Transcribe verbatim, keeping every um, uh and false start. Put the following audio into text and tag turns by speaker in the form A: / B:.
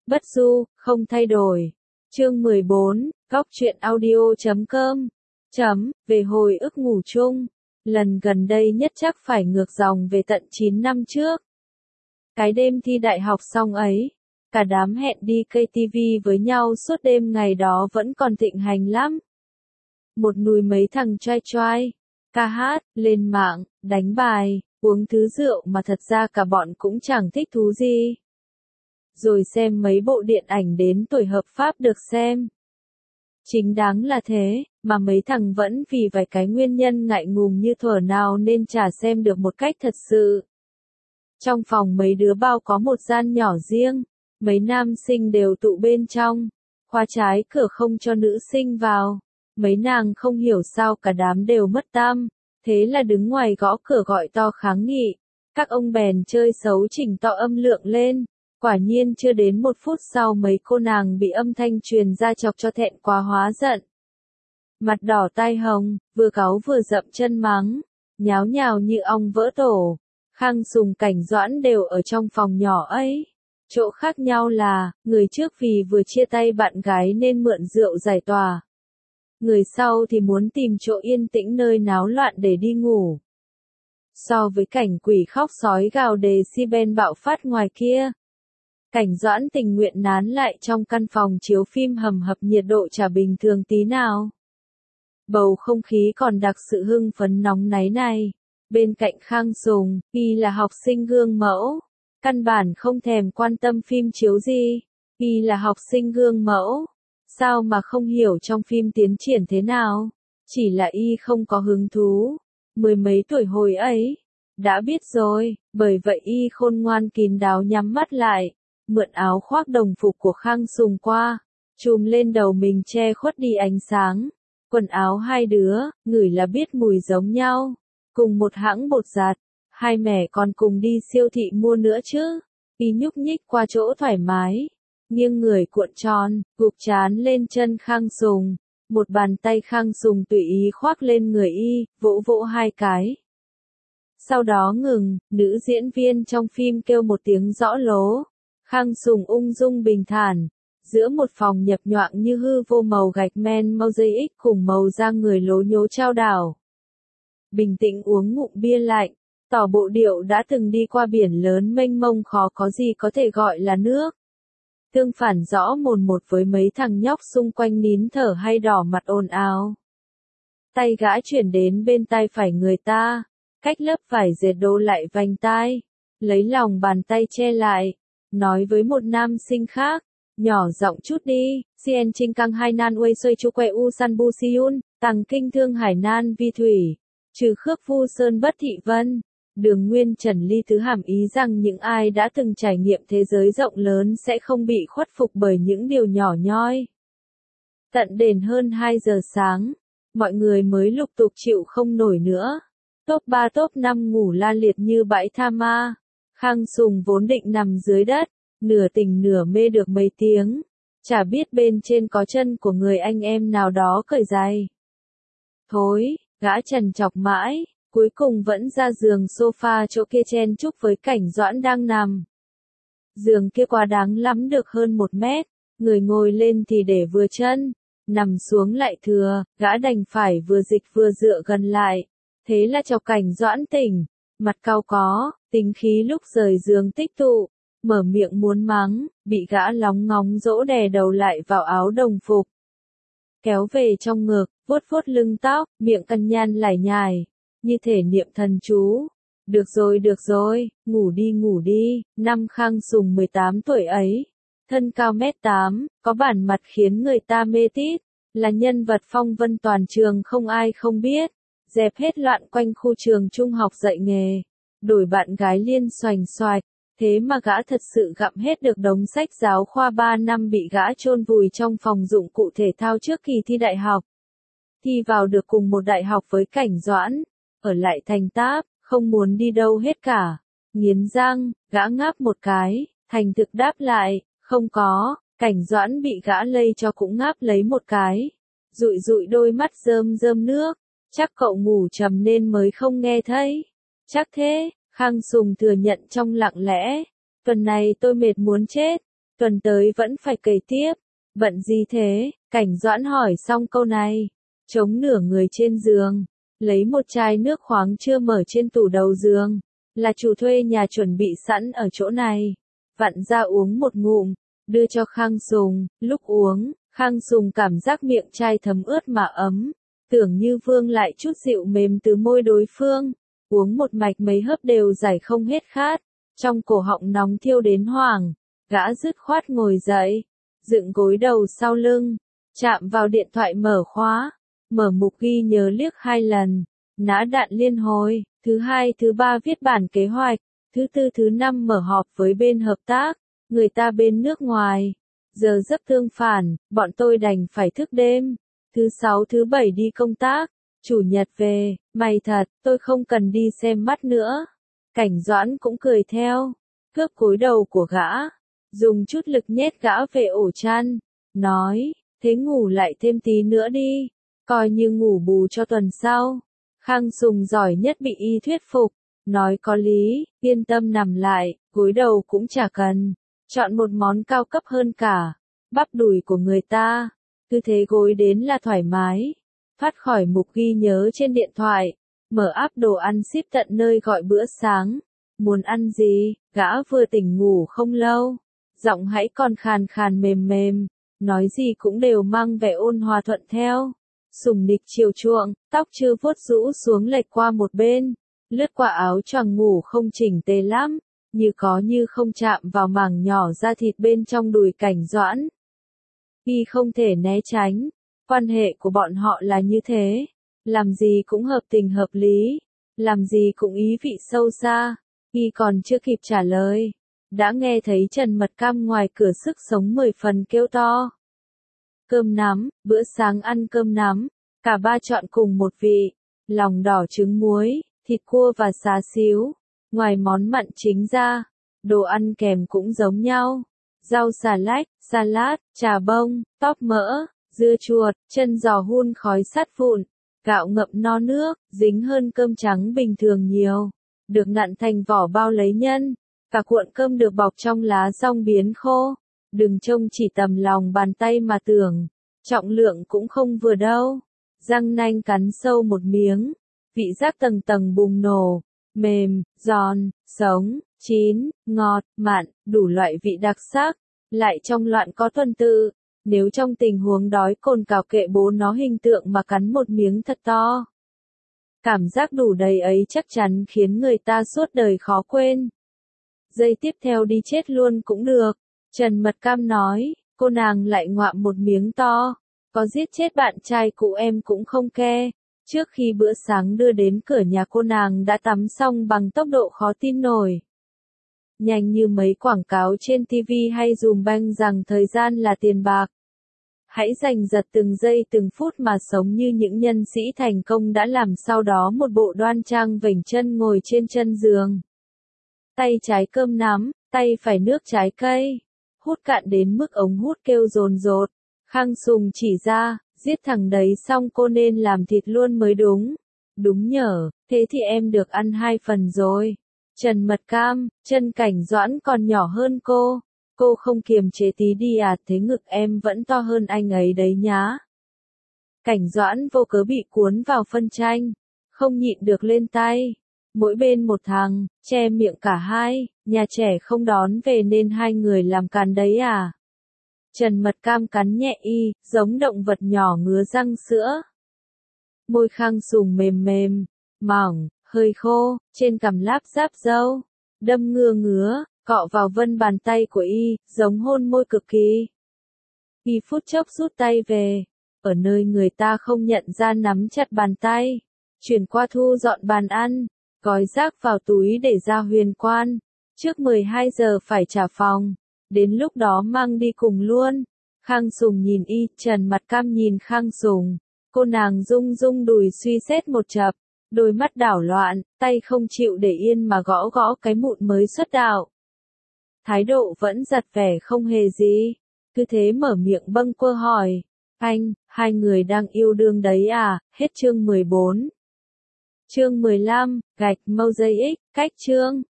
A: Bất du, không thay đổi. Chương mười bốn, góc truyện audio chấm com. Chấm, về hồi ức ngủ chung. Lần gần đây nhất chắc phải ngược dòng về tận chín năm trước. Cái đêm thi đại học xong ấy, cả đám hẹn đi cây ti vi với nhau suốt đêm ngày đó vẫn còn thịnh hành lắm. Một nùi mấy thằng trai trai, ca hát, lên mạng, đánh bài, uống thứ rượu mà thật ra cả bọn cũng chẳng thích thú gì. Rồi xem mấy bộ điện ảnh đến tuổi hợp pháp được xem. Chính đáng là thế, mà mấy thằng vẫn vì vài cái nguyên nhân ngại ngùng như thuở nào nên chả xem được một cách thật sự. Trong phòng mấy đứa bao có một gian nhỏ riêng, mấy nam sinh đều tụ bên trong, khóa trái cửa không cho nữ sinh vào. Mấy nàng không hiểu sao cả đám đều mất tăm, thế là đứng ngoài gõ cửa gọi to kháng nghị. Các ông bèn chơi xấu chỉnh to âm lượng lên. Quả nhiên chưa đến một phút sau mấy cô nàng bị âm thanh truyền ra chọc cho thẹn quá hóa giận. Mặt đỏ tai hồng, vừa cáu vừa dậm chân mắng, nháo nhào như ong vỡ tổ. Khang Sùng Cảnh Doãn đều ở trong phòng nhỏ ấy. Chỗ khác nhau là, người trước vì vừa chia tay bạn gái nên mượn rượu giải tỏa. Người sau thì muốn tìm chỗ yên tĩnh nơi náo loạn để đi ngủ. So với cảnh quỷ khóc sói gào đề si ben bạo phát ngoài kia, Cảnh Doãn tình nguyện nán lại trong căn phòng chiếu phim hầm hập nhiệt độ chả bình thường tí nào. Bầu không khí còn đặc sự hưng phấn nóng náy này. Bên cạnh Khang Sùng, y là học sinh gương mẫu. Căn bản không thèm quan tâm phim chiếu gì. Y là học sinh gương mẫu. Sao mà không hiểu trong phim tiến triển thế nào? Chỉ là y không có hứng thú. Mười mấy tuổi hồi ấy. Đã biết rồi, bởi vậy y khôn ngoan kín đáo nhắm mắt lại. Mượn áo khoác đồng phục của Khang Sùng qua, chùm lên đầu mình che khuất đi ánh sáng. Quần áo hai đứa, ngửi là biết mùi giống nhau. Cùng một hãng bột giặt, hai mẹ còn cùng đi siêu thị mua nữa chứ. Y nhúc nhích qua chỗ thoải mái, nghiêng người cuộn tròn, gục chán lên chân Khang Sùng. Một bàn tay Khang Sùng tùy ý khoác lên người y, vỗ vỗ hai cái. Sau đó ngừng, nữ diễn viên trong phim kêu một tiếng rõ lố. Khang Sùng ung dung bình thản, giữa một phòng nhập nhoạng như hư vô màu gạch men mosaic cùng màu da người lố nhố trao đảo. Bình tĩnh uống ngụm bia lạnh, tỏ bộ điệu đã từng đi qua biển lớn mênh mông khó có gì có thể gọi là nước. Tương phản rõ mồn một với mấy thằng nhóc xung quanh nín thở hay đỏ mặt ồn ào. Tay gã chuyển đến bên tay phải người ta, cách lớp vải dệt đô lại vành tai, lấy lòng bàn tay che lại. Nói với một nam sinh khác, nhỏ giọng chút đi, Cien Trinh Căng Hai Nan Uê Xuê Chu Que U San Bu Siun, Tằng Kinh Thương Hải Nan Vi Thủy, trừ khước Vu Sơn Bất Thị Vân. Đường Nguyên Trần Ly Thứ hàm ý rằng những ai đã từng trải nghiệm thế giới rộng lớn sẽ không bị khuất phục bởi những điều nhỏ nhoi. Tận đền hơn hai giờ sáng, mọi người mới lục tục chịu không nổi nữa. Top ba top năm ngủ la liệt như bãi tha ma. Khang Sùng vốn định nằm dưới đất, nửa tỉnh nửa mê được mấy tiếng, chả biết bên trên có chân của người anh em nào đó cởi giày. Thôi, gã trần chọc mãi, cuối cùng vẫn ra giường sofa chỗ kia chen chúc với Cảnh Doãn đang nằm. Giường kia quá đáng lắm được hơn một mét, người ngồi lên thì để vừa chân, nằm xuống lại thừa, gã đành phải vừa dịch vừa dựa gần lại, thế là chọc Cảnh Doãn tỉnh. Mặt cau có, tính khí lúc rời giường tích tụ, mở miệng muốn mắng, bị gã lóng ngóng dỗ đè đầu lại vào áo đồng phục. Kéo về trong ngực, vuốt vuốt lưng tóc, miệng cằn nhăn lải nhải, như thể niệm thần chú. Được rồi được rồi, ngủ đi ngủ đi. Năm Khang Sùng mười tám tuổi ấy, thân cao mét tám, có bản mặt khiến người ta mê tít, là nhân vật phong vân toàn trường không ai không biết. Dẹp hết loạn quanh khu trường trung học dạy nghề, đổi bạn gái liên xoành xoạch, thế mà gã thật sự gặm hết được đống sách giáo khoa ba năm bị gã chôn vùi trong phòng dụng cụ thể thao trước kỳ thi đại học. Thi vào được cùng một đại học với Cảnh Doãn, ở lại thành Táp, không muốn đi đâu hết cả. Nghiến răng, gã ngáp một cái, thành thực đáp lại, không có. Cảnh Doãn bị gã lây cho cũng ngáp lấy một cái, dụi dụi đôi mắt rơm rơm nước. Chắc cậu ngủ trầm nên mới không nghe thấy. Chắc thế, Khang Sùng thừa nhận trong lặng lẽ. Tuần này tôi mệt muốn chết. Tuần tới vẫn phải kể tiếp. Bận gì thế? Cảnh Doãn hỏi xong câu này. Chống nửa người trên giường. Lấy một chai nước khoáng chưa mở trên tủ đầu giường. Là chủ thuê nhà chuẩn bị sẵn ở chỗ này. Vặn ra uống một ngụm. Đưa cho Khang Sùng. Lúc uống, Khang Sùng cảm giác miệng chai thấm ướt mà ấm. Tưởng như vương lại chút dịu mềm từ môi đối phương. Uống một mạch mấy hớp đều giải không hết khát. Trong cổ họng nóng thiêu đến hoảng. Gã dứt khoát ngồi dậy. Dựng gối đầu sau lưng. Chạm vào điện thoại mở khóa. Mở mục ghi nhớ liếc hai lần. Nã đạn liên hồi. Thứ hai thứ ba viết bản kế hoạch. Thứ tư thứ năm mở họp với bên hợp tác. Người ta bên nước ngoài. Giờ giấc tương phản, bọn tôi đành phải thức đêm. Thứ sáu thứ bảy đi công tác. Chủ nhật về, mày thật, tôi không cần đi xem mắt nữa. Cảnh Doãn cũng cười theo. Cướp gối đầu của gã. Dùng chút lực nhét gã về ổ chăn. Nói, thế ngủ lại thêm tí nữa đi. Coi như ngủ bù cho tuần sau. Khang Sùng giỏi nhất bị y thuyết phục. Nói có lý, yên tâm nằm lại, gối đầu cũng chả cần. Chọn một món cao cấp hơn cả. Bắp đùi của người ta. Cứ thế gối đến là thoải mái. Phát khỏi mục ghi nhớ trên điện thoại. Mở app đồ ăn ship tận nơi gọi bữa sáng. Muốn ăn gì, gã vừa tỉnh ngủ không lâu. Giọng hãy còn khàn khàn mềm mềm. Nói gì cũng đều mang vẻ ôn hòa thuận theo. Sùng nịch chiều chuộng, tóc chưa vuốt rũ xuống lệch qua một bên. Lướt qua áo choàng ngủ không chỉnh tề lắm. Như có như không chạm vào mảng nhỏ da thịt bên trong đùi Cảnh Doãn. Y không thể né tránh. Quan hệ của bọn họ là như thế. Làm gì cũng hợp tình hợp lý. Làm gì cũng ý vị sâu xa. Y còn chưa kịp trả lời. Đã nghe thấy Trần Mật Cam ngoài cửa sức sống mười phần kêu to. Cơm nắm, bữa sáng ăn cơm nắm. Cả ba chọn cùng một vị. Lòng đỏ trứng muối, thịt cua và xá xíu. Ngoài món mặn chính ra, đồ ăn kèm cũng giống nhau. Rau xà lách, salad, trà bông, tóp mỡ, dưa chuột, chân giò hun khói sắt vụn, gạo ngậm no nước, dính hơn cơm trắng bình thường nhiều. Được nặn thành vỏ bao lấy nhân. Cả cuộn cơm được bọc trong lá rong biến khô. Đừng trông chỉ tầm lòng bàn tay mà tưởng. Trọng lượng cũng không vừa đâu. Răng nanh cắn sâu một miếng. Vị giác tầng tầng bùng nổ. Mềm, giòn, sống, chín, ngọt, mặn, đủ loại vị đặc sắc. Lại trong loạn có tuần tự. Nếu trong tình huống đói cồn cào kệ bố nó hình tượng mà cắn một miếng thật to. Cảm giác đủ đầy ấy chắc chắn khiến người ta suốt đời khó quên. Giây tiếp theo đi chết luôn cũng được. Trần Mật Cam nói, cô nàng lại ngoạm một miếng to. Có giết chết bạn trai cũ em cũng không ke. Trước khi bữa sáng đưa đến cửa nhà cô nàng đã tắm xong bằng tốc độ khó tin nổi. Nhanh như mấy quảng cáo trên ti vi hay dùm banh rằng thời gian là tiền bạc. Hãy giành giật từng giây từng phút mà sống như những nhân sĩ thành công đã làm, sau đó một bộ đoan trang vểnh chân ngồi trên chân giường. Tay trái cơm nắm, tay phải nước trái cây. Hút cạn đến mức ống hút kêu rồn rột. Khang Sùng chỉ ra, giết thằng đấy xong cô nên làm thịt luôn mới đúng. Đúng nhở, thế thì em được ăn hai phần rồi. Trần Mật Cam, chân Cảnh Doãn còn nhỏ hơn cô. Cô không kiềm chế tí đi à, thế ngực em vẫn to hơn anh ấy đấy nhá. Cảnh Doãn vô cớ bị cuốn vào phân tranh. Không nhịn được lên tay. Mỗi bên một thằng, che miệng cả hai. Nhà trẻ không đón về nên hai người làm càn đấy à. Trần Mật Cam cắn nhẹ y, giống động vật nhỏ ngứa răng sữa. Môi Khang Sùng mềm mềm, mỏng, hơi khô, trên cằm láp giáp râu. Đâm ngưa ngứa, cọ vào vân bàn tay của y, giống hôn môi cực kỳ. Y phút chốc rút tay về. Ở nơi người ta không nhận ra nắm chặt bàn tay. Chuyển qua thu dọn bàn ăn. Gói rác vào túi để ra Huyền Quan. Trước mười hai giờ phải trả phòng. Đến lúc đó mang đi cùng luôn. Khang Sùng nhìn y, Trần Mật Cam nhìn Khang Sùng. Cô nàng rung rung đùi suy xét một chập. Đôi mắt đảo loạn, tay không chịu để yên mà gõ gõ cái mụn mới xuất đạo. Thái độ vẫn giật vẻ không hề gì. Cứ thế mở miệng bâng quơ hỏi. Anh, hai người đang yêu đương đấy à? Hết chương mười bốn. Chương mười lăm, gạch Mosaic, cách chương.